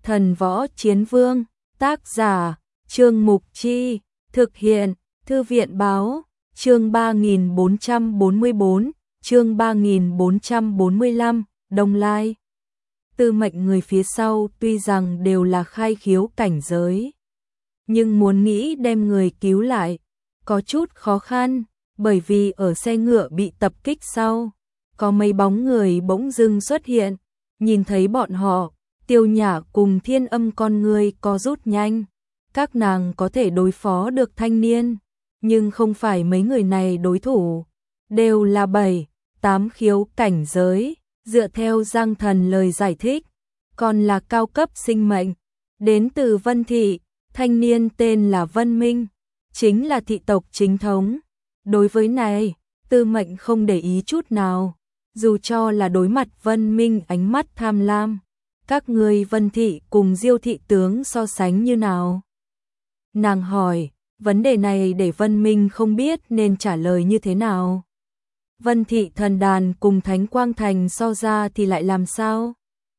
Thần Võ Chiến Vương, tác giả, Trương Mục Chi, thực hiện, Thư viện Báo, chương 3444, chương 3445, Đông Lai. Tư Mệnh người phía sau tuy rằng đều là khai khiếu cảnh giới, nhưng muốn nghĩ đem người cứu lại, có chút khó khăn, bởi vì ở xe ngựa bị tập kích sau, có mấy bóng người bỗng dưng xuất hiện, nhìn thấy bọn họ, Tiêu Nhã cùng Thiên Âm con người co rút nhanh, các nàng có thể đối phó được thanh niên, nhưng không phải mấy người này đối thủ, đều là 7-8 khiếu cảnh giới, dựa theo Giang Thần lời giải thích, còn là cao cấp sinh mệnh, đến từ Vân Thị, thanh niên tên là Vân Minh, chính là thị tộc chính thống. Đối với này, Tư Mệnh không để ý chút nào, dù cho là đối mặt Vân Minh ánh mắt tham lam. Các người Vân Thị cùng Diêu thị tướng so sánh như nào? Nàng hỏi, vấn đề này để Vân Minh không biết nên trả lời như thế nào. Vân Thị thần đàn cùng Thánh Quang Thành so ra thì lại làm sao?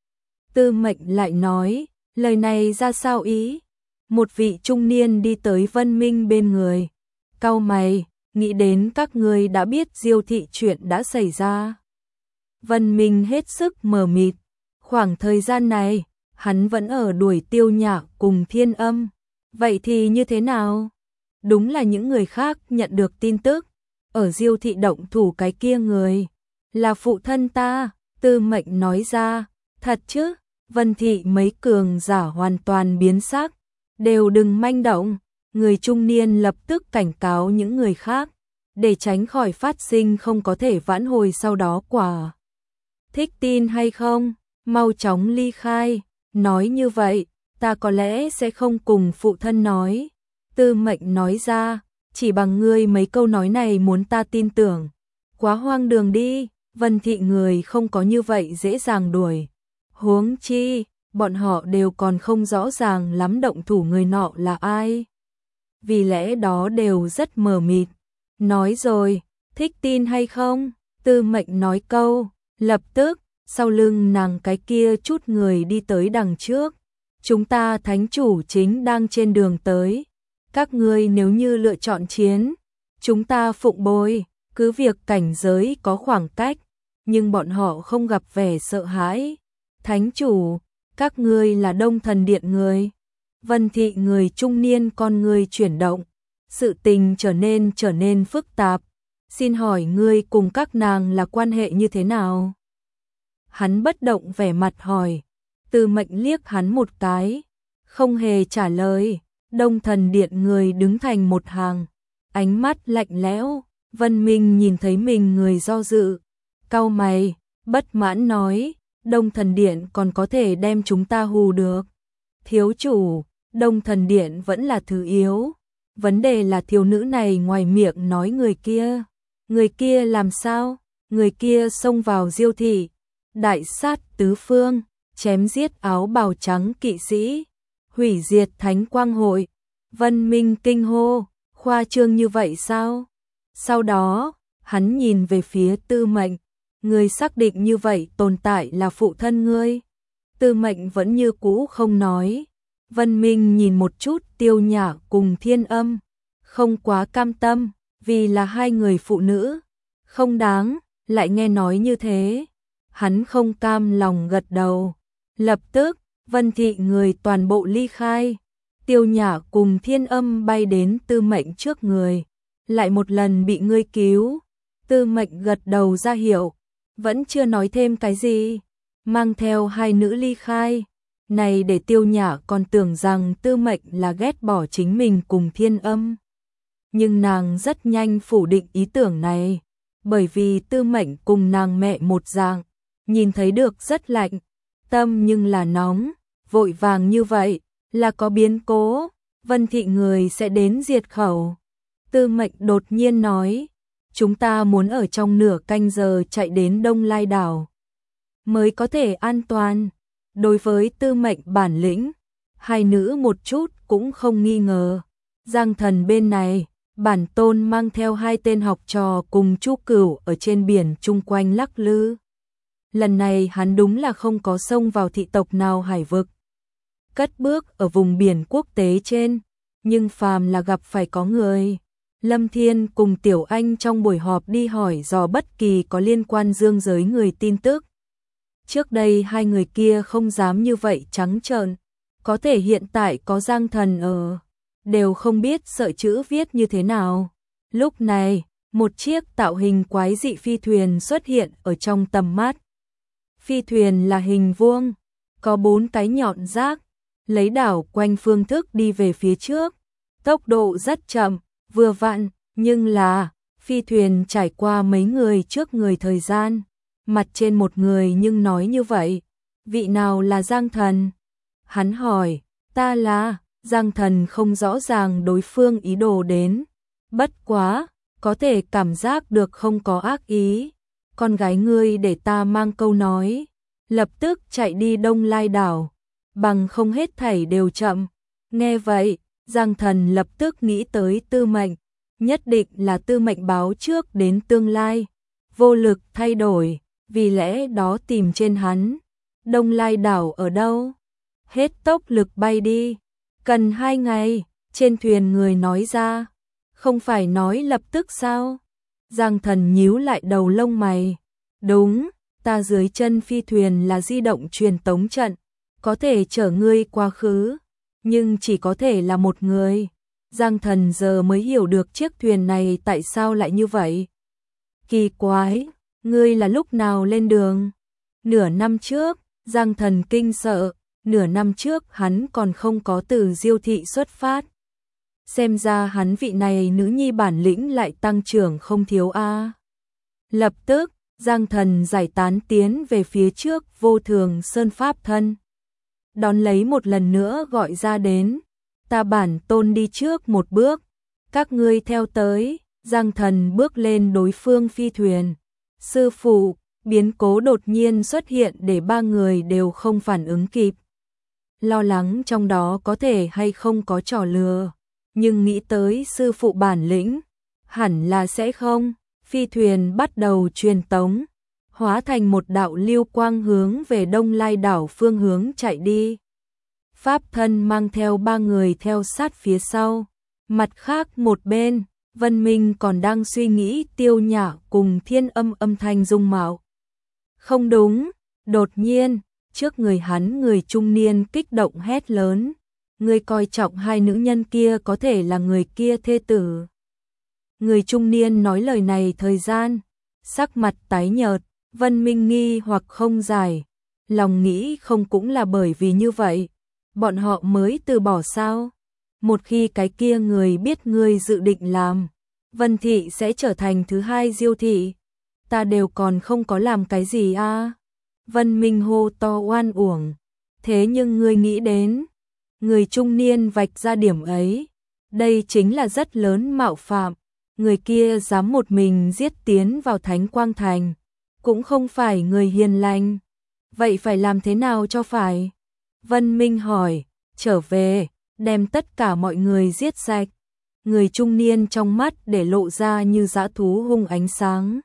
Tư Mệnh lại nói, lời này ra sao ý? Một vị trung niên đi tới Vân Minh bên người, cau mày, nghĩ đến các người đã biết Diêu thị chuyện đã xảy ra. Vân Minh hết sức mờ mịt, khoảng thời gian này, hắn vẫn ở đuổi Tiêu Nhã cùng Thiên Âm, vậy thì như thế nào? Đúng là những người khác nhận được tin tức, ở Diêu thị động thủ cái kia người, là phụ thân ta, Tư Mệnh nói ra, thật chứ? Vân Thị mấy cường giả hoàn toàn biến sắc, đều đừng manh động, người trung niên lập tức cảnh cáo những người khác, để tránh khỏi phát sinh không có thể vãn hồi sau đó quả. Thích tin hay không? Mau chóng ly khai, nói như vậy, ta có lẽ sẽ không cùng phụ thân nói. Tư Mệnh nói ra, chỉ bằng ngươi mấy câu nói này muốn ta tin tưởng. Quá hoang đường đi, Vân Thị người không có như vậy dễ dàng đuổi. Huống chi, bọn họ đều còn không rõ ràng lắm động thủ người nọ là ai. Vì lẽ đó đều rất mờ mịt. Nói rồi, thích tin hay không? Tư Mệnh nói câu, lập tức, sau lưng nàng cái kia chút người đi tới đằng trước. Chúng ta thánh chủ chính đang trên đường tới. Các ngươi nếu như lựa chọn chiến, chúng ta phụng bồi, cứ việc cảnh giới có khoảng cách, nhưng bọn họ không gặp vẻ sợ hãi. Thánh chủ, các ngươi là Đông Thần Điện người. Vân Thị người trung niên con người chuyển động, sự tình trở nên phức tạp. Xin hỏi ngươi cùng các nàng là quan hệ như thế nào? Hắn bất động vẻ mặt hỏi, Tư Mệnh liếc hắn một cái, không hề trả lời. Đông Thần Điện người đứng thành một hàng, ánh mắt lạnh lẽo. Vân Minh nhìn thấy mình người do dự, cau mày, bất mãn nói, Đông Thần Điện còn có thể đem chúng ta hù được. Thiếu chủ, Đông Thần Điện vẫn là thứ yếu. Vấn đề là thiếu nữ này ngoài miệng nói người kia. Người kia làm sao? Người kia xông vào Diêu thị, đại sát tứ phương, chém giết áo bào trắng kỵ sĩ, hủy diệt Thánh Quang hội. Vân Minh kinh hô, khoa trương như vậy sao? Sau đó, hắn nhìn về phía Tư Mệnh, người xác định như vậy tồn tại là phụ thân ngươi. Tư Mệnh vẫn như cũ không nói. Vân Minh nhìn một chút Tiêu Nhã cùng Thiên Âm, không quá cam tâm, vì là hai người phụ nữ, không đáng, lại nghe nói như thế. Hắn không cam lòng gật đầu. Lập tức, Vân Thị người toàn bộ ly khai. Tiêu Nhã cùng Thiên Âm bay đến Tư Mệnh trước người, lại một lần bị ngươi cứu. Tư Mệnh gật đầu ra hiệu, vẫn chưa nói thêm cái gì, mang theo hai nữ ly khai. Này để Tiêu Nhã còn tưởng rằng Tư Mệnh là ghét bỏ chính mình cùng Thiên Âm. Nhưng nàng rất nhanh phủ định ý tưởng này, bởi vì Tư Mệnh cùng nàng mẹ một dạng, nhìn thấy được rất lạnh, tâm nhưng là nóng, vội vàng như vậy, là có biến cố, Vân Thị người sẽ đến diệt khẩu. Tư Mệnh đột nhiên nói, chúng ta muốn ở trong nửa canh giờ chạy đến Đông Lai đảo, mới có thể an toàn. Đối với Tư Mệnh bản lĩnh, hai nữ một chút cũng không nghi ngờ. Giang Thần bên này, bản tôn mang theo hai tên học trò cùng Chu Cửu ở trên biển chung quanh lắc lư. Lần này hắn đúng là không có xông vào thị tộc nào hải vực. cất bước ở vùng biển quốc tế trên, nhưng phàm là gặp phải có người. Lâm Thiên cùng Tiểu Anh trong buổi họp đi hỏi dò bất kỳ có liên quan dương giới người tin tức. Trước đây hai người kia không dám như vậy trắng trợn, có thể hiện tại có Giang Thần ở, đều không biết sợ chữ viết như thế nào. Lúc này, một chiếc tạo hình quái dị phi thuyền xuất hiện ở trong tầm mắt. Phi thuyền là hình vuông, có 4 cái nhọn rác, lấy đảo quanh phương thức đi về phía trước. Tốc độ rất chậm, vừa vặn, nhưng là phi thuyền trải qua mấy người trước người thời gian. Mặt trên một người nhưng nói như vậy, vị nào là Giang Thần? Hắn hỏi, ta là. Giang Thần không rõ ràng đối phương ý đồ đến, bất quá, có thể cảm giác được không có ác ý. Con gái ngươi để ta mang câu nói, lập tức chạy đi Đông Lai đảo, bằng không hết thảy đều chậm. Nghe vậy, Giang Thần lập tức nghĩ tới Tư Mệnh, nhất định là Tư Mệnh báo trước đến tương lai, vô lực thay đổi, vì lẽ đó tìm trên hắn. Đông Lai đảo ở đâu? Hết tốc lực bay đi, cần 2 ngày, trên thuyền người nói ra, không phải nói lập tức sao? Giang Thần nhíu lại đầu lông mày, đúng, ta dưới chân phi thuyền là di động truyền tống trận, có thể chở ngươi quá khứ, nhưng chỉ có thể là một người. Giang Thần giờ mới hiểu được chiếc thuyền này tại sao lại như vậy. Kỳ quái, ngươi là lúc nào lên đường? Nửa năm trước, Giang Thần kinh sợ, nửa năm trước hắn còn không có từ Diêu thị xuất phát. Xem ra hắn vị này nữ nhi bản lĩnh lại tăng trưởng không thiếu a. Lập tức, Giang Thần giải tán tiến về phía trước Vô Thường Sơn Pháp thân. Đón lấy một lần nữa gọi ra đến, ta bản tôn đi trước một bước, các ngươi theo tới. Giang Thần bước lên đối phương phi thuyền. Sư phụ, biến cố đột nhiên xuất hiện để 3 người đều không phản ứng kịp. Lo lắng trong đó có thể hay không có trò lừa, nhưng nghĩ tới sư phụ bản lĩnh, hẳn là sẽ không. Phi thuyền bắt đầu truyền tống, hóa thành một đạo lưu quang hướng về Đông Lai đảo phương hướng chạy đi. Pháp thân mang theo 3 người theo sát phía sau. Mặt khác một bên, Vân Minh còn đang suy nghĩ Tiêu Nhã cùng Thiên Âm âm thanh dung mạo. Không đúng, đột nhiên, trước người hắn người trung niên kích động hét lớn, người coi trọng 2 nữ nhân kia có thể là người kia thê tử. Người trung niên nói lời này thời gian, sắc mặt tái nhợt, Vân Minh nghi hoặc không giải, lòng nghĩ không cũng là bởi vì như vậy, bọn họ mới từ bỏ sao? Một khi cái kia người biết ngươi dự định làm, Vân thị sẽ trở thành thứ 2 Diêu thị, ta đều còn không có làm cái gì a. Vân Minh hô to oan uổng, thế nhưng ngươi nghĩ đến, người trung niên vạch ra điểm ấy, đây chính là rất lớn mạo phạm, người kia dám một mình giết tiến vào Thánh Quang Thành, cũng không phải người hiền lành, vậy phải làm thế nào cho phải? Vân Minh hỏi, trở về, đem tất cả mọi người giết sạch. Người trung niên trong mắt để lộ ra như dã thú hung ánh sáng,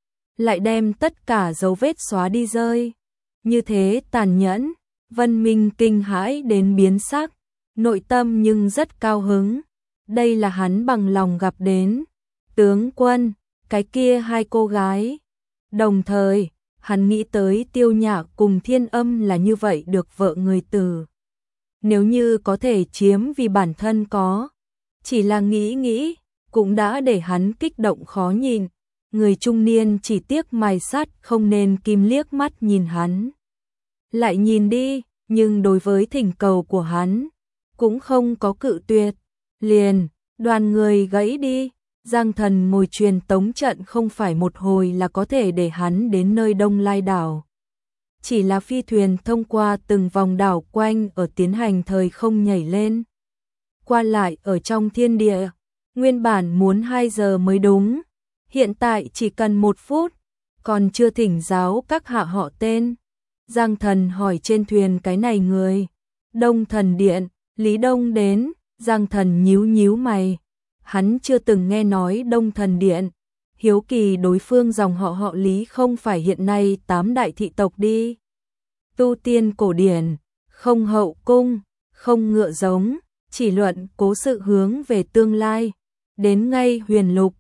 lại đem tất cả dấu vết xóa đi rơi. Như thế tàn nhẫn, Vân Minh kinh hãi đến biến sắc, nội tâm nhưng rất cao hứng. Đây là hắn bằng lòng gặp đến. Tướng quân, cái kia 2 cô gái. Đồng thời, hắn nghĩ tới Tiêu Nhã cùng Thiên Âm là như vậy được vợ người từ. Nếu như có thể chiếm vì bản thân có, chỉ là nghĩ, cũng đã để hắn kích động khó nhìn. Người trung niên chỉ tiếc mài sắt không nên kim liếc mắt nhìn hắn. Lại nhìn đi, nhưng đối với thỉnh cầu của hắn, cũng không có cự tuyệt. Liền, đoàn người gãy đi, Giang Thần ngồi truyền tống trận không phải một hồi là có thể để hắn đến nơi Đông Lai đảo. Chỉ là phi thuyền thông qua từng vòng đảo quanh ở tiến hành thời không nhảy lên. Qua lại ở trong thiên địa, nguyên bản muốn 2 giờ mới đúng, hiện tại chỉ cần 1 phút, còn chưa thỉnh giáo các hạ họ tên. Giang Thần hỏi trên thuyền cái này người. Đông Thần Điện, Lý Đông đến. Giang Thần nhíu mày, hắn chưa từng nghe nói Đông Thần Điện, hiếu kỳ đối phương dòng họ Lý không phải hiện nay 8 đại thị tộc đi. Tu tiên cổ điển, không hậu cung, không ngựa giống, chỉ luận cố sự hướng về tương lai. Đến ngay Huyền Lục,